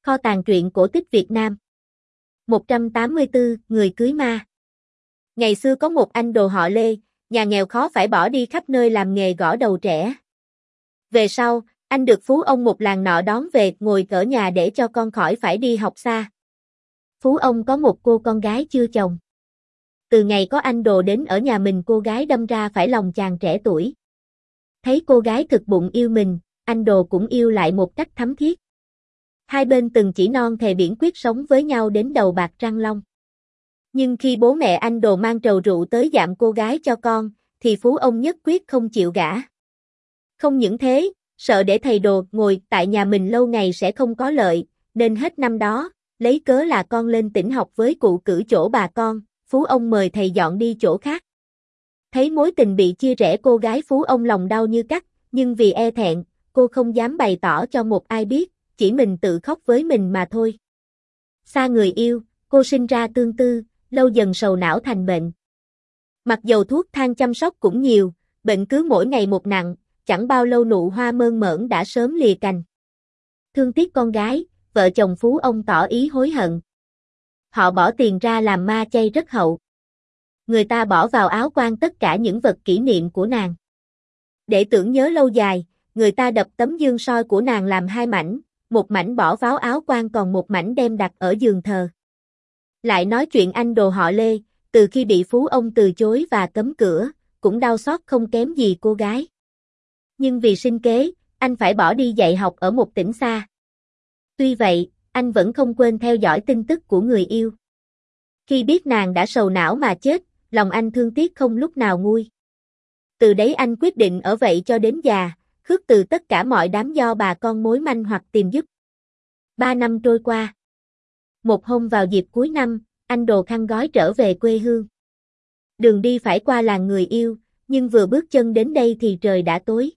Kho tàng truyện cổ tích Việt Nam. 184, người cưới ma. Ngày xưa có một anh đồ họ Lê, nhà nghèo khó phải bỏ đi khắp nơi làm nghề gõ đầu trẻ. Về sau, anh được phú ông một làng nọ đón về ngồi ở nhà để cho con khỏi phải đi học xa. Phú ông có một cô con gái chưa chồng. Từ ngày có anh đồ đến ở nhà mình, cô gái đâm ra phải lòng chàng trẻ tuổi. Thấy cô gái thực bụng yêu mình, anh đồ cũng yêu lại một cách thắm thiết. Hai bên từng chỉ non thề biển quyết sống với nhau đến đầu bạc răng long. Nhưng khi bố mẹ anh đồ mang trầu rượu tới dạm cô gái cho con, thì phú ông nhất quyết không chịu gả. Không những thế, sợ để thầy đồ ngồi tại nhà mình lâu ngày sẽ không có lợi, nên hết năm đó, lấy cớ là con lên tỉnh học với cụ cử chỗ bà con, phú ông mời thầy dọn đi chỗ khác. Thấy mối tình bị chia rẽ, cô gái phú ông lòng đau như cắt, nhưng vì e thẹn, cô không dám bày tỏ cho một ai biết, chỉ mình tự khóc với mình mà thôi. Xa người yêu, cô sinh ra tương tư, lâu dần sầu não thành bệnh. Mặc dầu thuốc thang chăm sóc cũng nhiều, bệnh cứ mỗi ngày một nặng, chẳng bao lâu nụ hoa mơn mởn đã sớm lìa cành. Thương tiếc con gái, vợ chồng phú ông tỏ ý hối hận. Họ bỏ tiền ra làm ma chay rất hậu. Người ta bỏ vào áo quan tất cả những vật kỷ niệm của nàng. Để tưởng nhớ lâu dài, người ta đập tấm dương soi của nàng làm hai mảnh, một mảnh bỏ vào áo quan, còn một mảnh đem đặt ở giường thờ. Lại nói chuyện anh đồ họ Lê, từ khi bị phú ông từ chối và cấm cửa, cũng đau xót không kém gì cô gái. Nhưng vì sinh kế, anh phải bỏ đi dạy học ở một tỉnh xa. Tuy vậy, anh vẫn không quên theo dõi tin tức của người yêu. Khi biết nàng đã sầu não mà chết, lòng anh thương tiếc không lúc nào nguôi. Từ đấy anh quyết định ở vậy cho đến già, khước từ tất cả mọi đám do bà con mối manh hoặc tìm giúp. 3 năm trôi qua. Một hôm vào dịp cuối năm, anh đồ khăn gói trở về quê hương. Đường đi phải qua làng người yêu, nhưng vừa bước chân đến đây thì trời đã tối.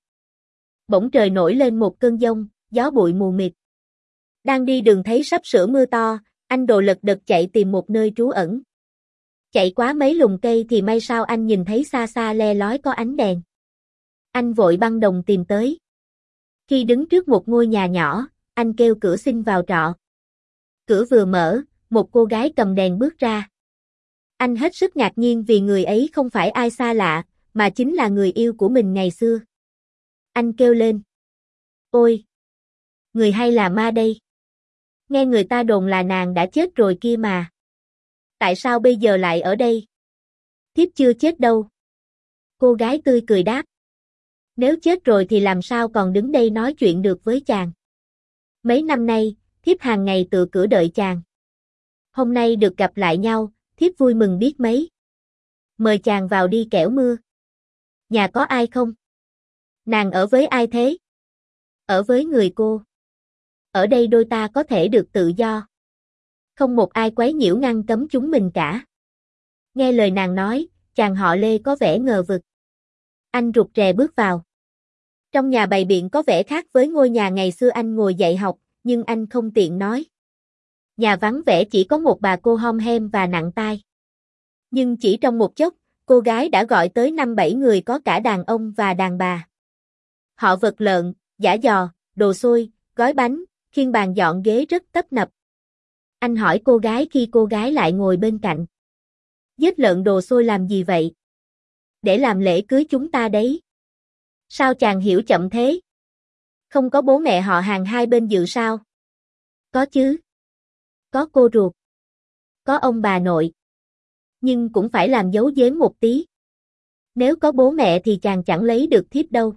Bỗng trời nổi lên một cơn giông, gió bụi mù mịt. Đang đi đường thấy sắp sửa mưa to, anh đồ lật đật chạy tìm một nơi trú ẩn. Chạy quá mấy lùm cây thì may sao anh nhìn thấy xa xa le lói có ánh đèn. Anh vội băng đồng tìm tới. Khi đứng trước một ngôi nhà nhỏ, anh kêu cửa xin vào trọ. Cửa vừa mở, một cô gái cầm đèn bước ra. Anh hết sức ngạc nhiên vì người ấy không phải ai xa lạ, mà chính là người yêu của mình ngày xưa. Anh kêu lên. Ôi! Người hay là ma đây? Nghe người ta đồn là nàng đã chết rồi kia mà. Tại sao bây giờ lại ở đây? Thiếp chưa chết đâu. Cô gái tươi cười đáp. Nếu chết rồi thì làm sao còn đứng đây nói chuyện được với chàng? Mấy năm nay, thiếp hàng ngày tựa cửa đợi chàng. Hôm nay được gặp lại nhau, thiếp vui mừng biết mấy. Mời chàng vào đi kẻo mưa. Nhà có ai không? Nàng ở với ai thế? Ở với người cô. Ở đây đôi ta có thể được tự do. Không một ai quấy nhiễu ngăn cấm chúng mình cả. Nghe lời nàng nói, chàng họ Lê có vẻ ngờ vực. Anh rụt rè bước vào. Trong nhà bày biện có vẻ khác với ngôi nhà ngày xưa anh ngồi dạy học, nhưng anh không tiện nói. Nhà vắng vẻ, chỉ có một bà cô hom hem và nặng tai. Nhưng chỉ trong một chốc, cô gái đã gọi tới 5-7 người, có cả đàn ông và đàn bà. Họ vật lợn, giã giò, đồ xôi, gói bánh, khiêng bàn dọn ghế rất tấp nập. Anh hỏi cô gái khi cô gái lại ngồi bên cạnh. Giết lợn đồ xôi làm gì vậy? Để làm lễ cưới chúng ta đấy. Sao chàng hiểu chậm thế? Không có bố mẹ họ hàng hai bên dự sao? Có chứ. Có cô ruột. Có ông bà nội. Nhưng cũng phải làm giấu giếm một tí. Nếu có bố mẹ thì chàng chẳng lấy được thiếp đâu.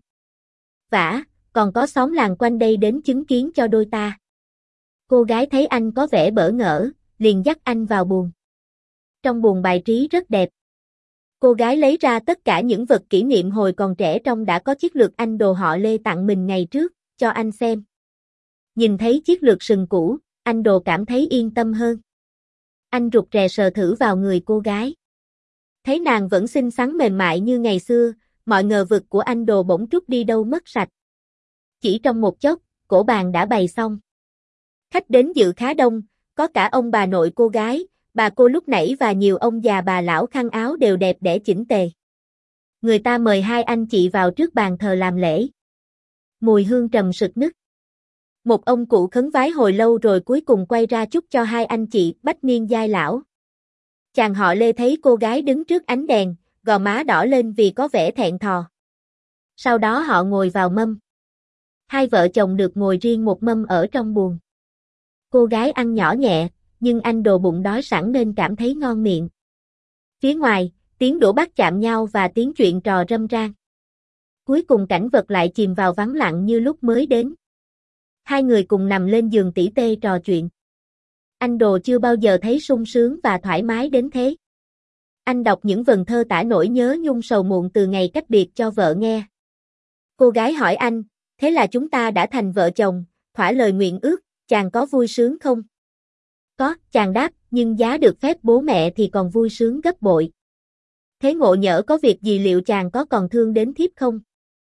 Vả, còn có xóm làng quanh đây đến chứng kiến cho đôi ta. Cô gái thấy anh có vẻ bỡ ngỡ, liền dắt anh vào buồng. Trong buồng bài trí rất đẹp. Cô gái lấy ra tất cả những vật kỷ niệm hồi còn trẻ, trong đã có chiếc lược anh đồ họ Lê tặng mình ngày trước, cho anh xem. Nhìn thấy chiếc lược sừng cũ, anh đồ cảm thấy yên tâm hơn. Anh rụt rè sờ thử vào người cô gái. Thấy nàng vẫn xinh xắn mềm mại như ngày xưa, mọi ngờ vực của anh đồ bỗng trút đi đâu mất sạch. Chỉ trong một chốc, cổ bàn đã bày xong. Khách đến dự khá đông, có cả ông bà nội cô gái, bà cô lúc nãy và nhiều ông già bà lão khăn áo đều đẹp đẽ chỉnh tề. Người ta mời hai anh chị vào trước bàn thờ làm lễ. Mùi hương trầm sực nức. Một ông cụ khấn vái hồi lâu rồi cuối cùng quay ra chúc cho hai anh chị bách niên giai lão. Chàng họ Lê thấy cô gái đứng trước ánh đèn, gò má đỏ lên vì có vẻ thẹn thò. Sau đó họ ngồi vào mâm. Hai vợ chồng được ngồi riêng một mâm ở trong buồng. Cô gái ăn nhỏ nhẹ, nhưng anh đồ bụng đói sẵn nên cảm thấy ngon miệng. Phía ngoài, tiếng đũa bát chạm nhau và tiếng chuyện trò râm ran. Cuối cùng cảnh vật lại chìm vào vắng lặng như lúc mới đến. Hai người cùng nằm lên giường tỉ tê trò chuyện. Anh đồ chưa bao giờ thấy sung sướng và thoải mái đến thế. Anh đọc những vần thơ tả nỗi nhớ nhung sầu muộn từ ngày cách biệt cho vợ nghe. Cô gái hỏi anh, thế là chúng ta đã thành vợ chồng, thỏa lời nguyện ước, chàng có vui sướng không? Có, chàng đáp, nhưng giá được phép bố mẹ thì còn vui sướng gấp bội. Thế ngộ nhỡ có việc gì liệu chàng có còn thương đến thiếp không?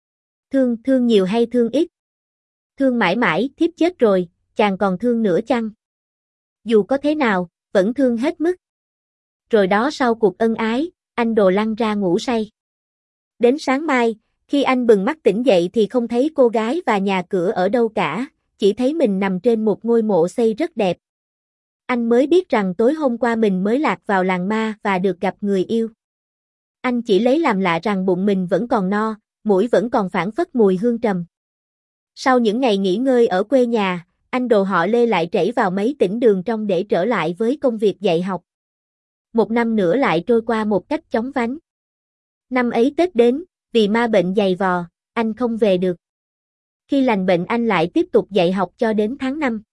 Thương nhiều hay thương ít? Thương mãi mãi, thiếp chết rồi, chàng còn thương nữa chăng? Dù có thế nào, vẫn thương hết mức. Rồi đó sau cuộc ân ái, anh đồ lăn ra ngủ say. Đến sáng mai, khi anh bừng mắt tỉnh dậy thì không thấy cô gái và nhà cửa ở đâu cả, chỉ thấy mình nằm trên một ngôi mộ xây rất đẹp. Anh mới biết rằng tối hôm qua mình mới lạc vào làng ma và được gặp người yêu. Anh chỉ lấy làm lạ rằng bụng mình vẫn còn no, mũi vẫn còn phảng phất mùi hương trầm. Sau những ngày nghỉ ngơi ở quê nhà, anh đồ họ Lê lại trảy vào mấy tỉnh đường trong để trở lại với công việc dạy học. Một năm nữa lại trôi qua một cách chóng vánh. Năm ấy Tết đến, vì ma bệnh dày vò, anh không về được. Khi lành bệnh anh lại tiếp tục dạy học cho đến tháng 5.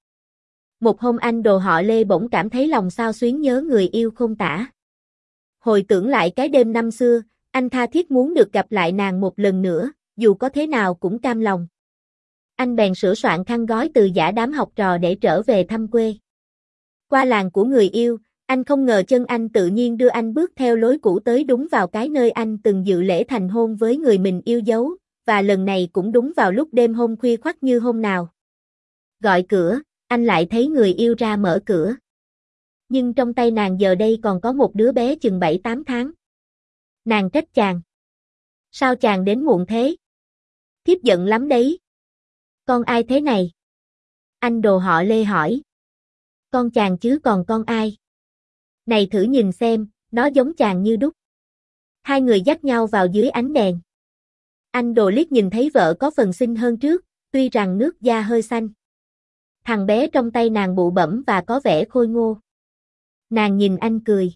Một hôm anh đồ họ Lê bỗng cảm thấy lòng xao xuyến nhớ người yêu không tả. Hồi tưởng lại cái đêm năm xưa, anh tha thiết muốn được gặp lại nàng một lần nữa, dù có thế nào cũng cam lòng. Anh bèn sửa soạn khăn gói từ giã đám học trò để trở về thăm quê. Qua làng của người yêu, anh không ngờ chân anh tự nhiên đưa anh bước theo lối cũ tới đúng vào cái nơi anh từng dự lễ thành hôn với người mình yêu dấu, và lần này cũng đúng vào lúc đêm hôm khuya khoắt như hôm nào. Gọi cửa, anh lại thấy người yêu ra mở cửa. Nhưng trong tay nàng giờ đây còn có một đứa bé chừng 7-8 tháng. Nàng trách chàng. Sao chàng đến muộn thế? Thiếp giận lắm đấy. Con ai thế này? Anh đồ họ Lê hỏi. Con chàng chứ còn con ai? Này thử nhìn xem, nó giống chàng như đúc. Hai người dắt nhau vào dưới ánh đèn. Anh đồ liếc nhìn thấy vợ có phần xinh hơn trước, tuy rằng nước da hơi xanh. Thằng bé trong tay nàng bụ bẫm và có vẻ khôi ngô. Nàng nhìn anh cười.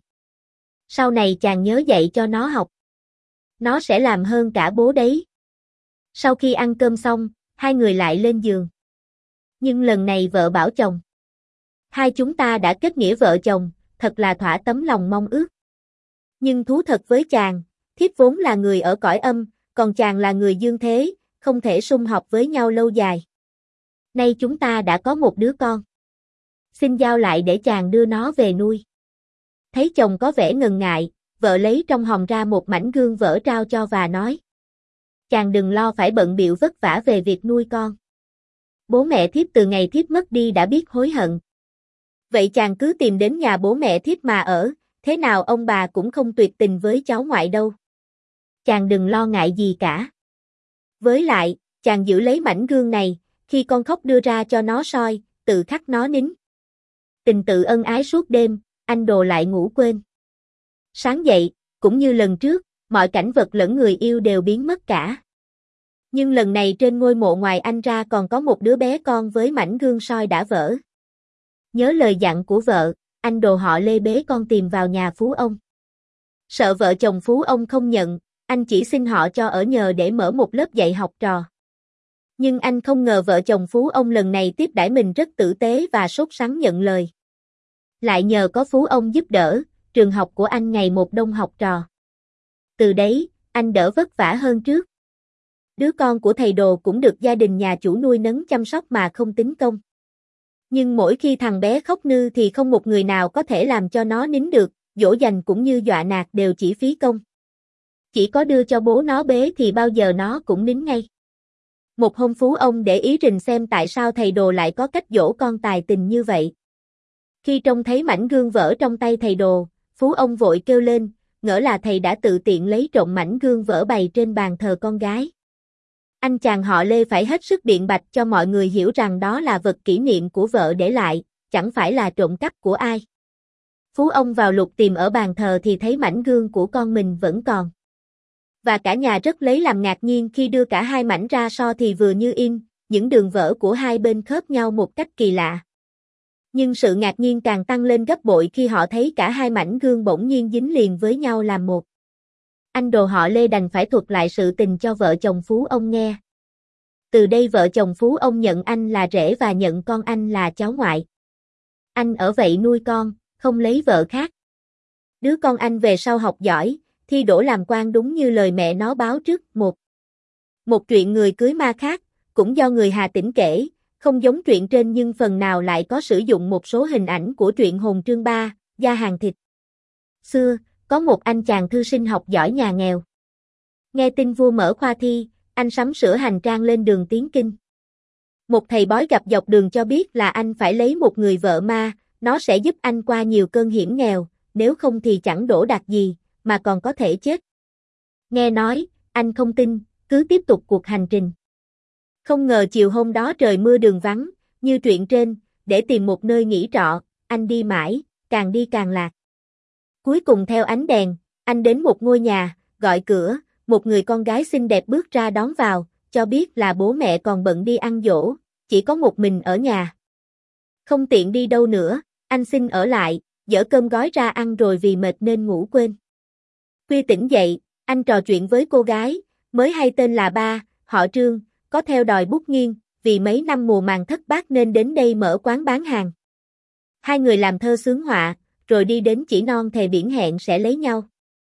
Sau này chàng nhớ dạy cho nó học. Nó sẽ làm hơn cả bố đấy. Sau khi ăn cơm xong, hai người lại lên giường. Nhưng lần này vợ bảo chồng. Hai chúng ta đã kết nghĩa vợ chồng, thật là thỏa tấm lòng mong ước. Nhưng thú thật với chàng, thiếp vốn là người ở cõi âm, còn chàng là người dương thế, không thể sum họp với nhau lâu dài. Nay chúng ta đã có một đứa con. Xin giao lại để chàng đưa nó về nuôi. Thấy chồng có vẻ ngần ngại, vợ lấy trong hòm ra một mảnh gương vỡ trao cho và nói. Chàng đừng lo phải bận bịu vất vả về việc nuôi con. Bố mẹ thiếp từ ngày thiếp mất đi đã biết hối hận. Vậy chàng cứ tìm đến nhà bố mẹ thiếp mà ở, thế nào ông bà cũng không tuyệt tình với cháu ngoại đâu. Chàng đừng lo ngại gì cả. Với lại, chàng giữ lấy mảnh gương này, khi con khóc đưa ra cho nó soi, tự khắc nó nín. Tình tự ân ái suốt đêm, anh đồ lại ngủ quên. Sáng dậy, cũng như lần trước, mọi cảnh vật lẫn người yêu đều biến mất cả. Nhưng lần này trên ngôi mộ ngoài anh ra còn có một đứa bé con với mảnh gương soi đã vỡ. Nhớ lời dặn của vợ, anh đồ họ Lê bế con tìm vào nhà phú ông. Sợ vợ chồng phú ông không nhận, anh chỉ xin họ cho ở nhờ để mở một lớp dạy học trò. Nhưng anh không ngờ vợ chồng phú ông lần này tiếp đãi mình rất tử tế và sốt sắng nhận lời. Lại nhờ có phú ông giúp đỡ, trường học của anh ngày một đông học trò. Từ đấy, anh đỡ vất vả hơn trước. Đứa con của thầy đồ cũng được gia đình nhà chủ nuôi nấng chăm sóc mà không tính công. Nhưng mỗi khi thằng bé khóc nư thì không một người nào có thể làm cho nó nín được, dỗ dành cũng như dọa nạt đều chỉ phí công. Chỉ có đưa cho bố nó bế thì bao giờ nó cũng nín ngay. Một hôm phú ông để ý rình xem tại sao thầy đồ lại có cách dỗ con tài tình như vậy. Khi trông thấy mảnh gương vỡ trong tay thầy đồ, phú ông vội kêu lên, ngỡ là thầy đã tự tiện lấy trộm mảnh gương vỡ bày trên bàn thờ con gái. Anh chàng họ Lê phải hết sức biện bạch cho mọi người hiểu rằng đó là vật kỷ niệm của vợ để lại, chẳng phải là trộm cắp của ai. Phú ông vào lục tìm ở bàn thờ thì thấy mảnh gương của con mình vẫn còn. Và cả nhà rất lấy làm ngạc nhiên khi đưa cả hai mảnh ra so thì vừa như in, những đường vỡ của hai bên khớp nhau một cách kỳ lạ. Nhưng sự ngạc nhiên càng tăng lên gấp bội khi họ thấy cả hai mảnh gương bỗng nhiên dính liền với nhau làm một. Anh đồ họ Lê đành phải thuật lại sự tình cho vợ chồng Phú ông nghe. Từ đây vợ chồng Phú ông nhận anh là rể và nhận con anh là cháu ngoại. Anh ở vậy nuôi con, không lấy vợ khác. Đứa con anh về sau học giỏi, thi đỗ làm quan đúng như lời mẹ nó báo trước. Một chuyện người cưới ma khác, cũng do người Hà Tĩnh kể, không giống truyện trên nhưng phần nào lại có sử dụng một số hình ảnh của truyện Hồn Trương Ba, Gia Hàng Thịt. Xưa, có một anh chàng thư sinh học giỏi nhà nghèo. Nghe tin vua mở khoa thi, anh sắm sửa hành trang lên đường tiến kinh. Một thầy bói gặp dọc đường cho biết là anh phải lấy một người vợ ma, nó sẽ giúp anh qua nhiều cơn hiểm nghèo, nếu không thì chẳng đỗ đạt gì, mà còn có thể chết. Nghe nói, anh không tin, cứ tiếp tục cuộc hành trình. Không ngờ chiều hôm đó trời mưa đường vắng, như truyện trên, để tìm một nơi nghỉ trọ, anh đi mãi, càng đi càng lạc. Cuối cùng theo ánh đèn, anh đến một ngôi nhà, gọi cửa, một người con gái xinh đẹp bước ra đón vào, cho biết là bố mẹ còn bận đi ăn giỗ, chỉ có một mình ở nhà. Không tiện đi đâu nữa, anh xin ở lại, dỡ cơm gói ra ăn rồi vì mệt nên ngủ quên. Khuya tỉnh dậy, anh trò chuyện với cô gái, mới hay tên là Ba, họ Trương, có theo đòi bút nghiêng, vì mấy năm mùa màng thất bát nên đến đây mở quán bán hàng. Hai người làm thơ xướng họa, rồi đi đến chỉ non thề biển hẹn sẽ lấy nhau.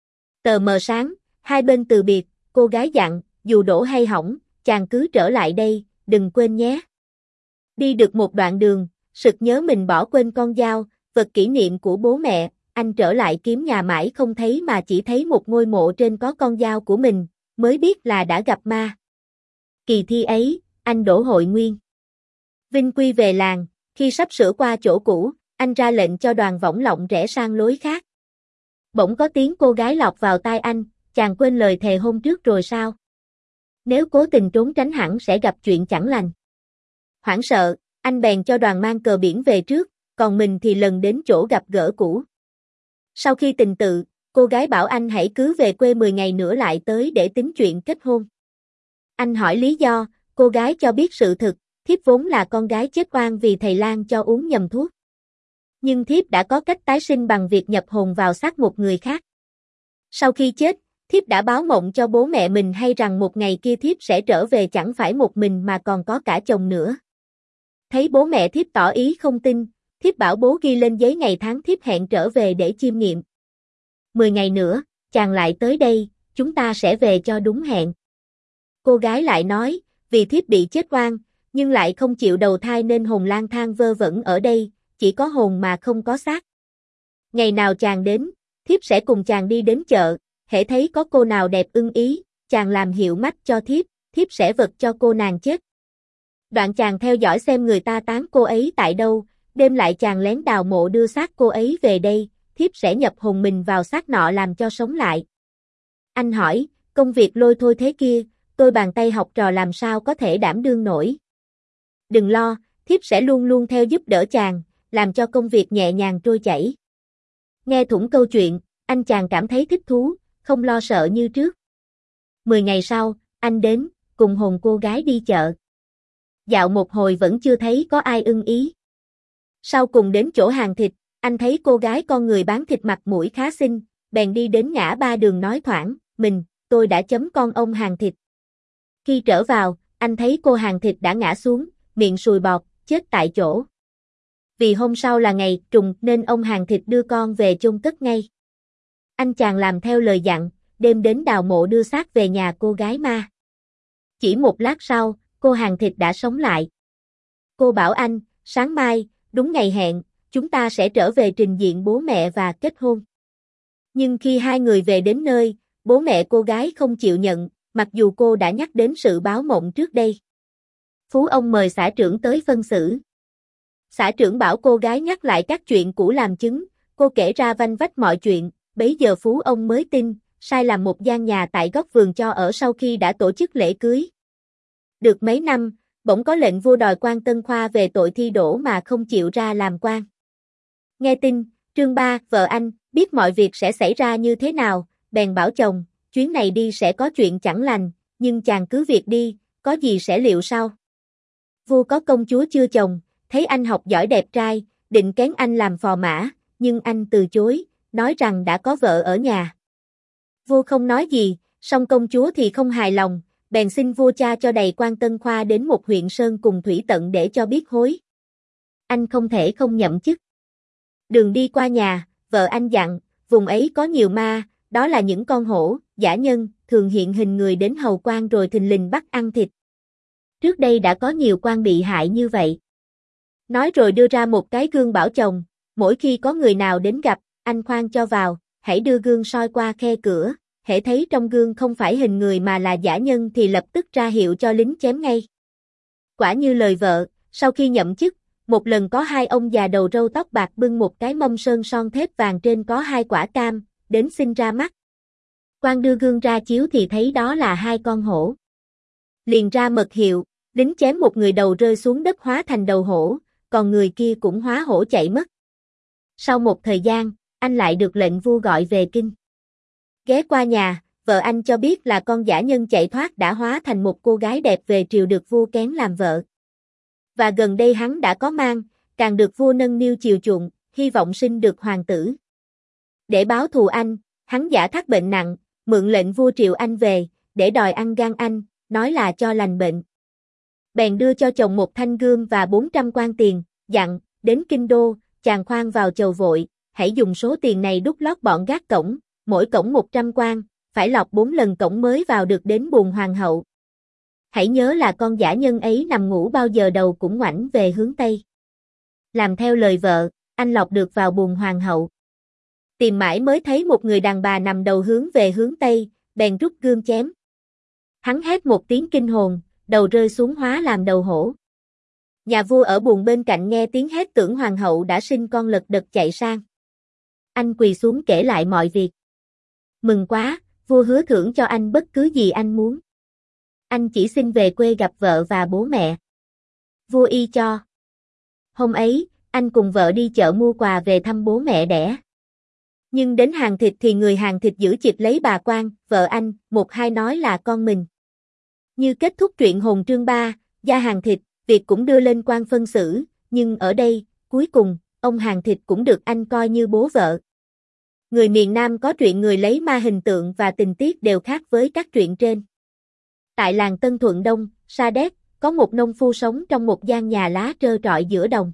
Tờ mờ sáng, hai bên từ biệt, cô gái dặn, dù đổ hay hỏng, chàng cứ trở lại đây, đừng quên nhé. Đi được một đoạn đường, sực nhớ mình bỏ quên con dao, vật kỷ niệm của bố mẹ, anh trở lại kiếm nhà mãi không thấy mà chỉ thấy một ngôi mộ trên có con dao của mình, mới biết là đã gặp ma. Kỳ thi ấy, anh đỗ hội nguyên. Vinh quy về làng, khi sắp sửa qua chỗ cũ, anh ra lệnh cho đoàn võng lọng rẽ sang lối khác. Bỗng có tiếng cô gái lọt vào tai anh, chàng quên lời thề hôm trước rồi sao? Nếu cố tình trốn tránh hẳn sẽ gặp chuyện chẳng lành. Hoảng sợ, anh bèn cho đoàn mang cờ biển về trước, còn mình thì lần đến chỗ gặp gỡ cũ. Sau khi tình tự, cô gái bảo anh hãy cứ về quê 10 ngày nữa lại tới để tính chuyện kết hôn. Anh hỏi lý do, cô gái cho biết sự thực, thiếp vốn là con gái chết oan vì thầy lang cho uống nhầm thuốc. Nhưng thiếp đã có cách tái sinh bằng việc nhập hồn vào xác một người khác. Sau khi chết, thiếp đã báo mộng cho bố mẹ mình hay rằng một ngày kia thiếp sẽ trở về chẳng phải một mình mà còn có cả chồng nữa. Thấy bố mẹ thiếp tỏ ý không tin, thiếp bảo bố ghi lên giấy ngày tháng thiếp hẹn trở về để chiêm nghiệm. 10 ngày nữa, chàng lại tới đây, chúng ta sẽ về cho đúng hẹn. Cô gái lại nói, vì thiếp bị chết oan, nhưng lại không chịu đầu thai nên hồn lang thang vơ vẩn ở đây, chỉ có hồn mà không có xác. Ngày nào chàng đến, thiếp sẽ cùng chàng đi đến chợ, hễ thấy có cô nào đẹp ưng ý, chàng làm hiệu mách cho thiếp sẽ vật cho cô nàng chết. Đoạn chàng theo dõi xem người ta táng cô ấy tại đâu, đêm lại chàng lén đào mộ đưa xác cô ấy về đây, thiếp sẽ nhập hồn mình vào xác nọ làm cho sống lại. Anh hỏi, công việc lôi thôi thế kia, tôi bàn tay học trò làm sao có thể đảm đương nổi. Đừng lo, thiếp sẽ luôn luôn theo giúp đỡ chàng, làm cho công việc nhẹ nhàng trôi chảy. Nghe thủng câu chuyện, anh chàng cảm thấy thích thú, không lo sợ như trước. 10 ngày sau, anh đến, cùng hồn cô gái đi chợ. Dạo một hồi vẫn chưa thấy có ai ưng ý. Sau cùng đến chỗ hàng thịt, anh thấy cô gái con người bán thịt mặt mũi khá xinh, bèn đi đến ngã ba đường nói thoảng, tôi đã chấm con ông hàng thịt. Khi trở vào, anh thấy cô hàng thịt đã ngã xuống, miệng sùi bọt, chết tại chỗ. Vì hôm sau là ngày trùng nên ông hàng thịt đưa con về chôn cất ngay. Anh chàng làm theo lời dặn, đêm đến đào mộ đưa xác về nhà cô gái ma. Chỉ một lát sau, cô hàng thịt đã sống lại. Cô bảo anh, sáng mai, đúng ngày hẹn, chúng ta sẽ trở về trình diện bố mẹ và kết hôn. Nhưng khi hai người về đến nơi, bố mẹ cô gái không chịu nhận, mặc dù cô đã nhắc đến sự báo mộng trước đây. Phú ông mời xã trưởng tới phân xử. Xã trưởng bảo cô gái nhắc lại các chuyện cũ làm chứng, cô kể ra vanh vách mọi chuyện, bấy giờ Phú ông mới tin, sai làm một gian nhà tại góc vườn cho ở sau khi đã tổ chức lễ cưới. Được mấy năm, bỗng có lệnh vua đòi quan Tân Khoa về tội thi đỗ mà không chịu ra làm quan. Nghe tin, Trương Ba, vợ anh, biết mọi việc sẽ xảy ra như thế nào, bèn bảo chồng, chuyến này đi sẽ có chuyện chẳng lành, nhưng chàng cứ việc đi, có gì sẽ liệu sau. Vua có công chúa chưa chồng, thấy anh học giỏi đẹp trai, định kén anh làm phò mã, nhưng anh từ chối, nói rằng đã có vợ ở nhà. Vua không nói gì, song công chúa thì không hài lòng, bèn xin vua cha cho đầy quan Tân Khoa đến một huyện sơn cùng thủy tận để cho biết hối. Anh không thể không nhậm chức. Đường đi qua nhà, vợ anh dặn, vùng ấy có nhiều ma, đó là những con hổ, dã nhân, thường hiện hình người đến hầu quan rồi thình lình bắt ăn thịt. Trước đây đã có nhiều quan bị hại như vậy. Nói rồi đưa ra một cái gương bảo chồng, mỗi khi có người nào đến gặp, anh khoan cho vào, hãy đưa gương soi qua khe cửa, hễ thấy trong gương không phải hình người mà là dã nhân thì lập tức ra hiệu cho lính chém ngay. Quả như lời vợ, sau khi nhậm chức, một lần có hai ông già đầu râu tóc bạc bưng một cái mâm sơn son thép vàng trên có hai quả cam, đến xin ra mắt. Quan đưa gương ra chiếu thì thấy đó là hai con hổ. Liền ra mật hiệu, lính chém một người đầu rơi xuống đất hóa thành đầu hổ, còn người kia cũng hóa hổ chạy mất. Sau một thời gian, anh lại được lệnh vua gọi về kinh. Ghé qua nhà, vợ anh cho biết là con dã nhân chạy thoát đã hóa thành một cô gái đẹp về triều được vua kén làm vợ. Và gần đây hắn đã có mang, càng được vua nâng niu chiều chuộng, hy vọng sinh được hoàng tử. Để báo thù anh, hắn giả thác bệnh nặng, mượn lệnh vua triệu anh về, để đòi ăn gan anh, nói là cho lành bệnh. Bèn đưa cho chồng một thanh gươm và 400 quan tiền, dặn, đến kinh đô, chàng khoan vào chầu vội, hãy dùng số tiền này đút lót bọn gác cổng, mỗi cổng 100 quan, phải lọc 4 lần cổng mới vào được đến buồng hoàng hậu. Hãy nhớ là con dã nhân ấy nằm ngủ bao giờ đầu cũng ngoảnh về hướng Tây. Làm theo lời vợ, anh lọc được vào buồng hoàng hậu. Tìm mãi mới thấy một người đàn bà nằm đầu hướng về hướng Tây, bèn rút gươm chém. Hắn hét một tiếng kinh hồn, đầu rơi xuống hóa làm đầu hổ. Nhà vua ở buồng bên cạnh nghe tiếng hét tưởng hoàng hậu đã sinh con lật đật chạy sang. Anh quỳ xuống kể lại mọi việc. Mừng quá, vua hứa thưởng cho anh bất cứ gì anh muốn. Anh chỉ xin về quê gặp vợ và bố mẹ. Vua y cho. Hôm ấy, anh cùng vợ đi chợ mua quà về thăm bố mẹ đẻ. Nhưng đến hàng thịt thì người hàng thịt giữ chịp lấy bà quan, vợ anh, một hai nói là con mình. Như kết thúc truyện hồn chương 3, gia hàng thịt, việc cũng đưa lên quan phân xử, nhưng ở đây, cuối cùng, ông hàng thịt cũng được anh coi như bố vợ. Người miền Nam có truyện người lấy ma hình tượng và tình tiết đều khác với các truyện trên. Tại làng Tân Thuận Đông, Sa Đéc, có một nông phu sống trong một gian nhà lá trơ trọi giữa đồng.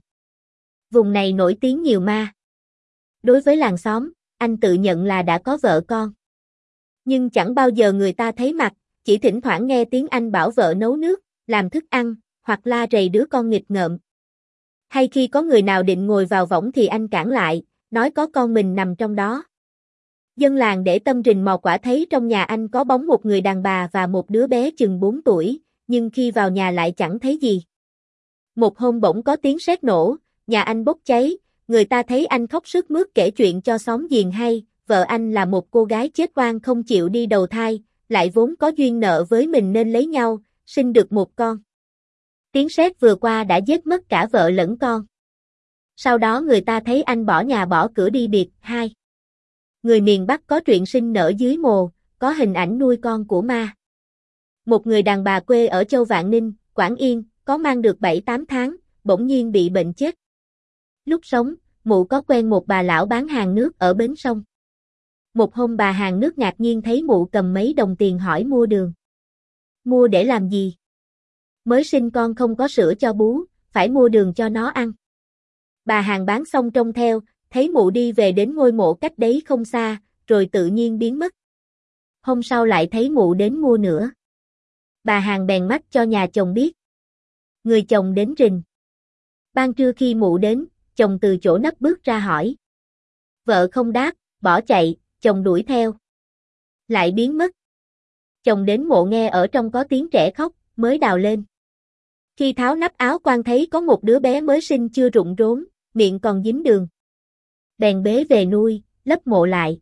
Vùng này nổi tiếng nhiều ma. Đối với làng xóm, anh tự nhận là đã có vợ con. Nhưng chẳng bao giờ người ta thấy mặt, chỉ thỉnh thoảng nghe tiếng anh bảo vợ nấu nước, làm thức ăn, hoặc la rầy đứa con nghịch ngợm. Hay khi có người nào định ngồi vào võng thì anh cản lại, nói có con mình nằm trong đó. Dân làng để tâm rình mò quả thấy trong nhà anh có bóng một người đàn bà và một đứa bé chừng 4 tuổi, nhưng khi vào nhà lại chẳng thấy gì. Một hôm bỗng có tiếng sét nổ, nhà anh bốc cháy, người ta thấy anh khóc sướt mướt kể chuyện cho xóm giềng hay, vợ anh là một cô gái chết oan không chịu đi đầu thai, lại vốn có duyên nợ với mình nên lấy nhau, sinh được một con. Tiếng sét vừa qua đã giết mất cả vợ lẫn con. Sau đó người ta thấy anh bỏ nhà bỏ cửa đi biệt. 2. Người miền Bắc có truyện sinh nở dưới mồ, có hình ảnh nuôi con của ma. Một người đàn bà quê ở Châu Vạn Ninh, Quảng Yên, có mang được 7-8 tháng, bỗng nhiên bị bệnh chết. Lúc sống, mụ có quen một bà lão bán hàng nước ở bến sông. Một hôm bà hàng nước ngạc nhiên thấy mụ cầm mấy đồng tiền hỏi mua đường. Mua để làm gì? Mới sinh con không có sữa cho bú, phải mua đường cho nó ăn. Bà hàng bán xong trông theo, thấy mụ đi về đến ngôi mộ cách đấy không xa, rồi tự nhiên biến mất. Hôm sau lại thấy mụ đến mua nữa. Bà hàng bèn mách cho nhà chồng biết. Người chồng đến rình. Ban trưa khi mụ đến, chồng từ chỗ nấp bước ra hỏi. Vợ không đáp, bỏ chạy, chồng đuổi theo. Lại biến mất. Chồng đến mộ nghe ở trong có tiếng trẻ khóc, mới đào lên. Khi tháo nắp áo quan thấy có một đứa bé mới sinh chưa rụng rốn, miệng còn dính đường. Bèn bế về nuôi, lấp mộ lại.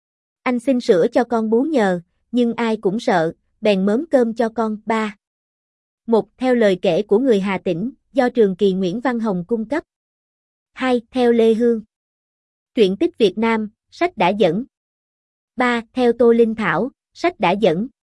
Anh xin sữa cho con bú nhờ, nhưng ai cũng sợ, bèn mớm cơm cho con. 3. 1. Theo lời kể của người Hà Tĩnh, do Trường Kỳ Nguyễn Văn Hồng cung cấp. 2. Theo Lê Hương. Truyện tích Việt Nam, sách đã dẫn. 3. Theo Tô Linh Thảo, sách đã dẫn.